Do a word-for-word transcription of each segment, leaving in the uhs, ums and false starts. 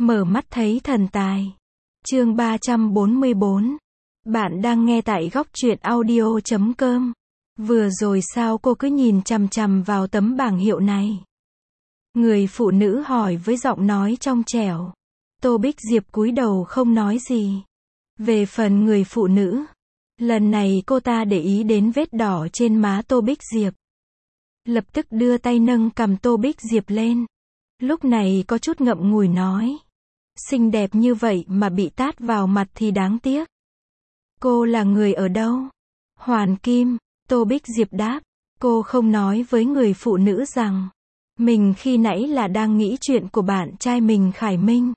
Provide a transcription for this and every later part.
Mở mắt thấy thần tài. Chương ba trăm bốn mươi bốn. Bạn đang nghe tại góc truyện audio chấm com. Vừa rồi sao cô cứ nhìn chằm chằm vào tấm bảng hiệu này? Người phụ nữ hỏi với giọng nói trong trẻo. Tô Bích Diệp cúi đầu không nói gì. Về phần người phụ nữ, lần này cô ta để ý đến vết đỏ trên má Tô Bích Diệp. Lập tức đưa tay nâng cằm Tô Bích Diệp lên. Lúc này có chút ngậm ngùi nói. Xinh đẹp như vậy mà bị tát vào mặt thì đáng tiếc. Cô là người ở đâu? Hoàn Kim, Tô Bích Diệp đáp. Cô không nói với người phụ nữ rằng mình khi nãy là đang nghĩ chuyện của bạn trai mình Khải Minh.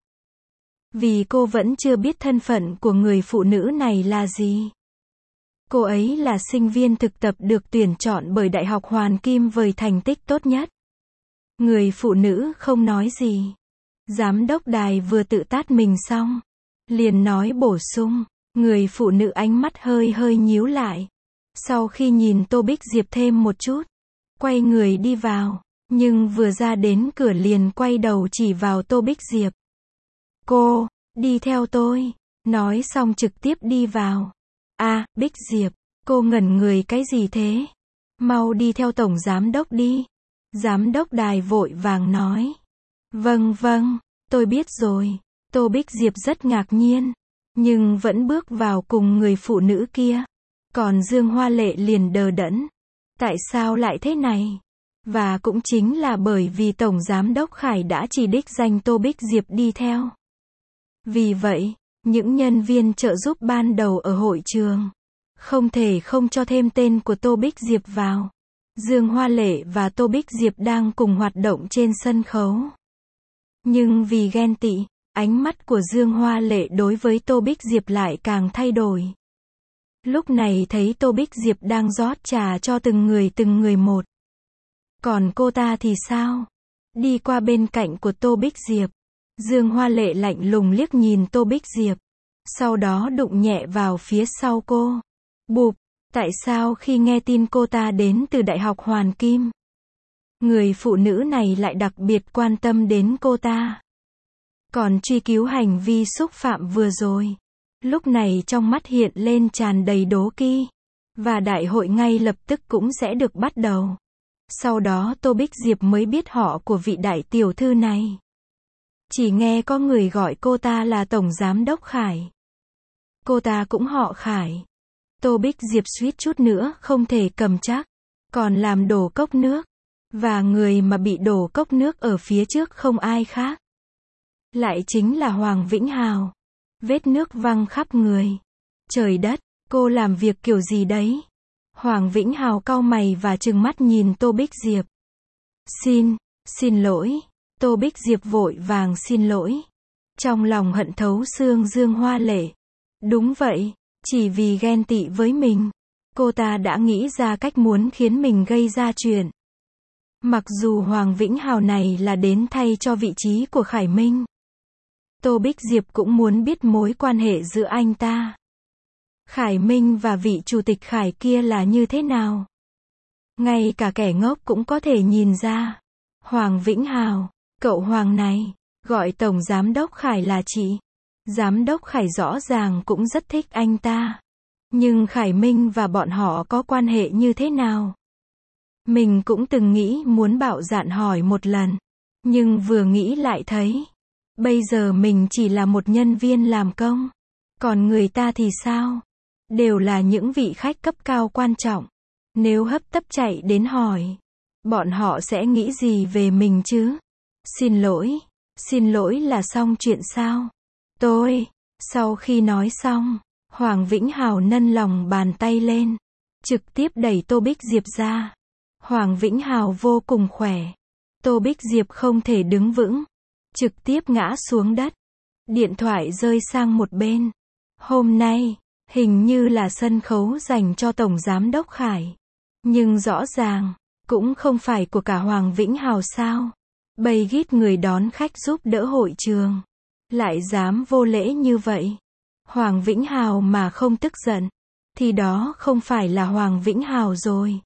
Vì cô vẫn chưa biết thân phận của người phụ nữ này là gì. Cô ấy là sinh viên thực tập được tuyển chọn bởi Đại học Hoàn Kim với thành tích tốt nhất. Người phụ nữ không nói gì. Giám đốc đài vừa tự tát mình xong, liền nói bổ sung. Người phụ nữ ánh mắt hơi hơi nhíu lại. Sau khi nhìn Tô Bích Diệp thêm một chút, quay người đi vào, nhưng vừa ra đến cửa liền quay đầu chỉ vào Tô Bích Diệp. Cô, đi theo tôi, nói xong trực tiếp đi vào. À, Bích Diệp, cô ngẩn người cái gì thế? Mau đi theo tổng giám đốc đi. Giám đốc đài vội vàng nói. Vâng vâng, tôi biết rồi. Tô Bích Diệp rất ngạc nhiên, nhưng vẫn bước vào cùng người phụ nữ kia. Còn Dương Hoa Lệ liền đờ đẫn. Tại sao lại thế này? Và cũng chính là bởi vì Tổng Giám đốc Khải đã chỉ đích danh Tô Bích Diệp đi theo. Vì vậy, những nhân viên trợ giúp ban đầu ở hội trường không thể không cho thêm tên của Tô Bích Diệp vào. Dương Hoa Lệ và Tô Bích Diệp đang cùng hoạt động trên sân khấu. Nhưng vì ghen tị, ánh mắt của Dương Hoa Lệ đối với Tô Bích Diệp lại càng thay đổi. Lúc này thấy Tô Bích Diệp đang rót trà cho từng người từng người một. Còn cô ta thì sao? Đi qua bên cạnh của Tô Bích Diệp. Dương Hoa Lệ lạnh lùng liếc nhìn Tô Bích Diệp. Sau đó đụng nhẹ vào phía sau cô. Bụp, tại sao khi nghe tin cô ta đến từ Đại học Hoàn Kim, người phụ nữ này lại đặc biệt quan tâm đến cô ta? Còn truy cứu hành vi xúc phạm vừa rồi. Lúc này trong mắt hiện lên tràn đầy đố kỵ. Và đại hội ngay lập tức cũng sẽ được bắt đầu. Sau đó Tô Bích Diệp mới biết họ của vị đại tiểu thư này. Chỉ nghe có người gọi cô ta là Tổng Giám đốc Khải. Cô ta cũng họ Khải. Tô Bích Diệp suýt chút nữa không thể cầm chắc. Còn làm đổ cốc nước. Và người mà bị đổ cốc nước ở phía trước không ai khác. Lại chính là Hoàng Vĩnh Hào. Vết nước văng khắp người. Trời đất, cô làm việc kiểu gì đấy? Hoàng Vĩnh Hào cau mày và trừng mắt nhìn Tô Bích Diệp. Xin, xin lỗi. Tô Bích Diệp vội vàng xin lỗi. Trong lòng hận thấu xương Dương Hoa Lệ. Đúng vậy, chỉ vì ghen tị với mình, cô ta đã nghĩ ra cách muốn khiến mình gây ra chuyện. Mặc dù Hoàng Vĩnh Hào này là đến thay cho vị trí của Khải Minh, Tô Bích Diệp cũng muốn biết mối quan hệ giữa anh ta, Khải Minh và vị chủ tịch Khải kia là như thế nào. Ngay cả kẻ ngốc cũng có thể nhìn ra. Hoàng Vĩnh Hào, cậu Hoàng này, gọi Tổng Giám đốc Khải là chị. Giám đốc Khải rõ ràng cũng rất thích anh ta. Nhưng Khải Minh và bọn họ có quan hệ như thế nào? Mình cũng từng nghĩ muốn bạo dạn hỏi một lần. Nhưng vừa nghĩ lại thấy. Bây giờ mình chỉ là một nhân viên làm công. Còn người ta thì sao? Đều là những vị khách cấp cao quan trọng. Nếu hấp tấp chạy đến hỏi, bọn họ sẽ nghĩ gì về mình chứ? Xin lỗi. Xin lỗi là xong chuyện sao? Tôi. Sau khi nói xong, Hoàng Vĩnh Hào nâng lòng bàn tay lên. Trực tiếp đẩy Tô Bích Diệp ra. Hoàng Vĩnh Hào vô cùng khỏe. Tô Bích Diệp không thể đứng vững. Trực tiếp ngã xuống đất. Điện thoại rơi sang một bên. Hôm nay, hình như là sân khấu dành cho Tổng Giám đốc Khải. Nhưng rõ ràng, cũng không phải của cả Hoàng Vĩnh Hào sao. Bầy gít người đón khách giúp đỡ hội trường. Lại dám vô lễ như vậy. Hoàng Vĩnh Hào mà không tức giận, thì đó không phải là Hoàng Vĩnh Hào rồi.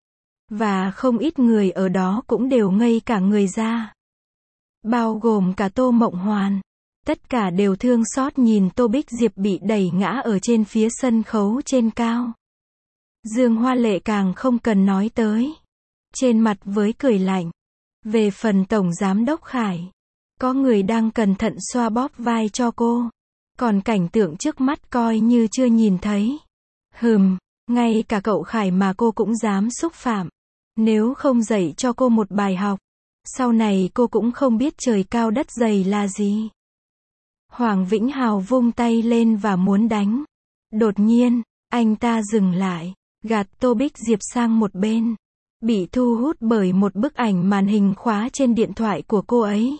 Và không ít người ở đó cũng đều ngây cả người ra. Bao gồm cả Tô Mộng Hoàn. Tất cả đều thương xót nhìn Tô Bích Diệp bị đẩy ngã ở trên phía sân khấu trên cao. Dương Hoa Lệ càng không cần nói tới. Trên mặt với cười lạnh. Về phần Tổng Giám Đốc Khải, có người đang cẩn thận xoa bóp vai cho cô. Còn cảnh tượng trước mắt coi như chưa nhìn thấy. Hừm, ngay cả cậu Khải mà cô cũng dám xúc phạm. Nếu không dạy cho cô một bài học, sau này cô cũng không biết trời cao đất dày là gì. Hoàng Vĩnh Hào vung tay lên và muốn đánh. Đột nhiên, anh ta dừng lại, gạt Tô Bích Diệp sang một bên. Bị thu hút bởi một bức ảnh màn hình khóa trên điện thoại của cô ấy.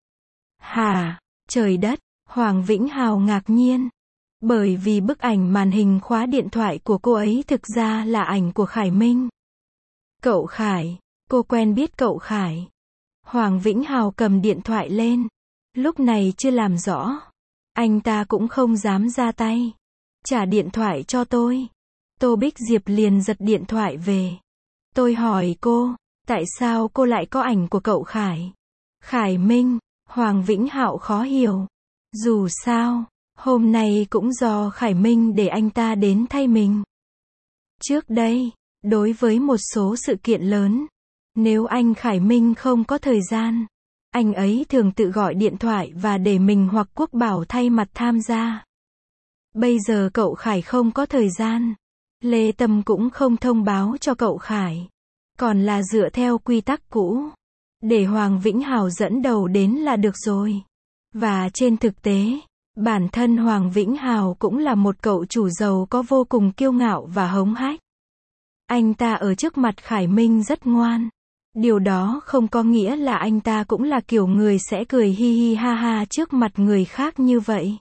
Hả? Trời đất! Hoàng Vĩnh Hào ngạc nhiên. Bởi vì bức ảnh màn hình khóa điện thoại của cô ấy thực ra là ảnh của Khải Minh. Cậu Khải, cô quen biết cậu Khải. Hoàng Vĩnh Hào cầm điện thoại lên. Lúc này chưa làm rõ. Anh ta cũng không dám ra tay. Trả điện thoại cho tôi. Tô Bích Diệp liền giật điện thoại về. Tôi hỏi cô, tại sao cô lại có ảnh của cậu Khải? Khải Minh, Hoàng Vĩnh Hạo khó hiểu. Dù sao, hôm nay cũng do Khải Minh để anh ta đến thay mình. Trước đây, đối với một số sự kiện lớn, nếu anh Khải Minh không có thời gian, anh ấy thường tự gọi điện thoại và để mình hoặc Quốc Bảo thay mặt tham gia. Bây giờ cậu Khải không có thời gian. Lê Tâm cũng không thông báo cho cậu Khải. Còn là dựa theo quy tắc cũ. Để Hoàng Vĩnh Hào dẫn đầu đến là được rồi. Và trên thực tế, bản thân Hoàng Vĩnh Hào cũng là một cậu chủ giàu có vô cùng kiêu ngạo và hống hách. Anh ta ở trước mặt Khải Minh rất ngoan. Điều đó không có nghĩa là anh ta cũng là kiểu người sẽ cười hi hi ha ha trước mặt người khác như vậy.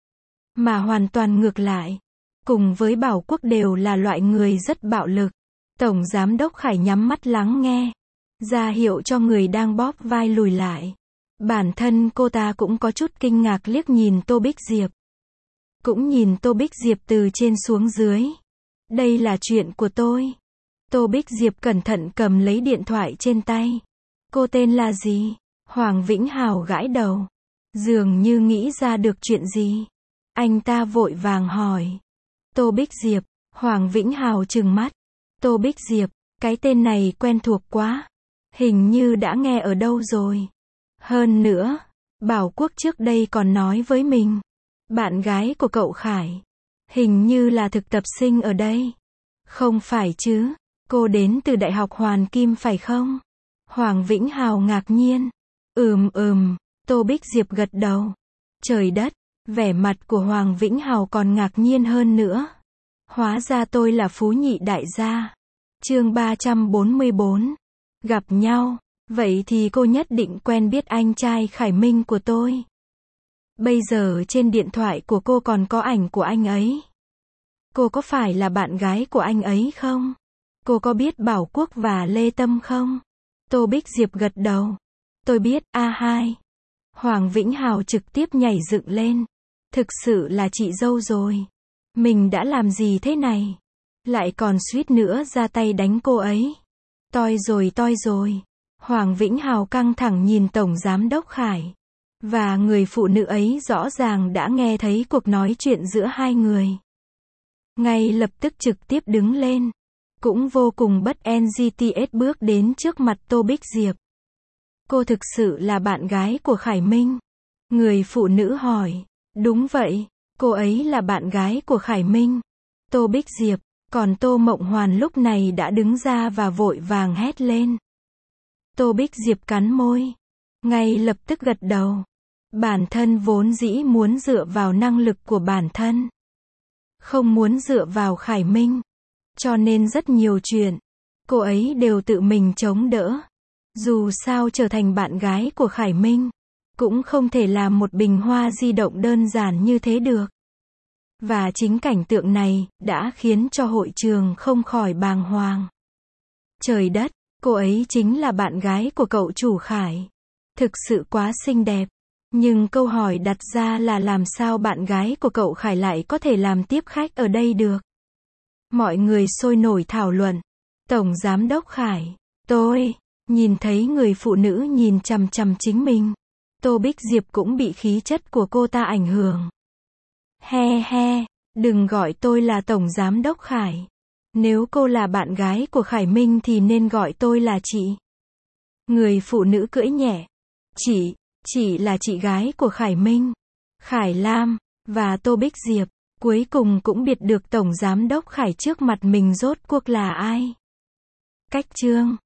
Mà hoàn toàn ngược lại. Cùng với Bảo Quốc đều là loại người rất bạo lực. Tổng Giám Đốc Khải nhắm mắt lắng nghe. Ra hiệu cho người đang bóp vai lùi lại. Bản thân cô ta cũng có chút kinh ngạc liếc nhìn Tô Bích Diệp. Cũng nhìn Tô Bích Diệp từ trên xuống dưới. Đây là chuyện của tôi. Tô Bích Diệp cẩn thận cầm lấy điện thoại trên tay. Cô tên là gì? Hoàng Vĩnh Hào gãi đầu. Dường như nghĩ ra được chuyện gì. Anh ta vội vàng hỏi. Tô Bích Diệp. Hoàng Vĩnh Hào trừng mắt. Tô Bích Diệp, cái tên này quen thuộc quá. Hình như đã nghe ở đâu rồi. Hơn nữa, Bảo Quốc trước đây còn nói với mình. Bạn gái của cậu Khải. Hình như là thực tập sinh ở đây. Không phải chứ, cô đến từ Đại học Hoàn Kim phải không? Hoàng Vĩnh Hào ngạc nhiên. Ừm ừm, Tô Bích Diệp gật đầu. Trời đất, vẻ mặt của Hoàng Vĩnh Hào còn ngạc nhiên hơn nữa. Hóa ra tôi là phú nhị đại gia. Chương ba trăm bốn mươi bốn. Gặp nhau. Vậy thì cô nhất định quen biết anh trai Khải Minh của tôi. Bây giờ trên điện thoại của cô còn có ảnh của anh ấy. Cô có phải là bạn gái của anh ấy không? Cô có biết Bảo Quốc và Lê Tâm không? Tô Bích Diệp gật đầu. Tôi biết, a hai. Hoàng Vĩnh Hào trực tiếp nhảy dựng lên. Thực sự là chị dâu rồi. Mình đã làm gì thế này? Lại còn suýt nữa ra tay đánh cô ấy. Toi rồi toi rồi. Hoàng Vĩnh Hào căng thẳng nhìn Tổng Giám Đốc Khải. Và người phụ nữ ấy rõ ràng đã nghe thấy cuộc nói chuyện giữa hai người. Ngay lập tức trực tiếp đứng lên. Cũng vô cùng bất en giê tê ét bước đến trước mặt Tô Bích Diệp. Cô thực sự là bạn gái của Khải Minh? Người phụ nữ hỏi. Đúng vậy, cô ấy là bạn gái của Khải Minh. Tô Bích Diệp, còn Tô Mộng Hoàn lúc này đã đứng ra và vội vàng hét lên. Tô Bích Diệp cắn môi. Ngay lập tức gật đầu. Bản thân vốn dĩ muốn dựa vào năng lực của bản thân. Không muốn dựa vào Khải Minh. Cho nên rất nhiều chuyện, cô ấy đều tự mình chống đỡ. Dù sao trở thành bạn gái của Khải Minh, cũng không thể làm một bình hoa di động đơn giản như thế được. Và chính cảnh tượng này, đã khiến cho hội trường không khỏi bàng hoàng. Trời đất, cô ấy chính là bạn gái của cậu chủ Khải. Thực sự quá xinh đẹp. Nhưng câu hỏi đặt ra là làm sao bạn gái của cậu Khải lại có thể làm tiếp khách ở đây được? Mọi người sôi nổi thảo luận. Tổng Giám Đốc Khải, tôi, nhìn thấy người phụ nữ nhìn chằm chằm chính mình. Tô Bích Diệp cũng bị khí chất của cô ta ảnh hưởng. He he, đừng gọi tôi là Tổng Giám đốc Khải. Nếu cô là bạn gái của Khải Minh thì nên gọi tôi là chị. Người phụ nữ cưỡi nhẹ. Chị, chị là chị gái của Khải Minh, Khải Lam, và Tô Bích Diệp. Cuối cùng cũng biết được Tổng Giám đốc Khải trước mặt mình rốt cuộc là ai. Cách chương